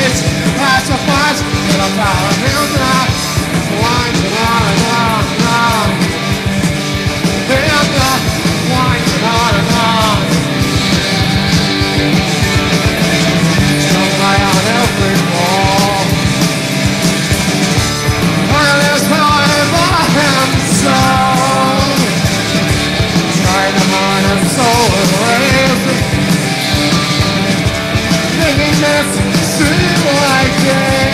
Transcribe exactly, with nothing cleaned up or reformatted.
it's pacifies, but I'm proud of him now. Wines and on and on and on. And the wines and on and on. Strung right on every wall. And it's powered by him so. Trying to hide his soul and raise it. Making this seem like day.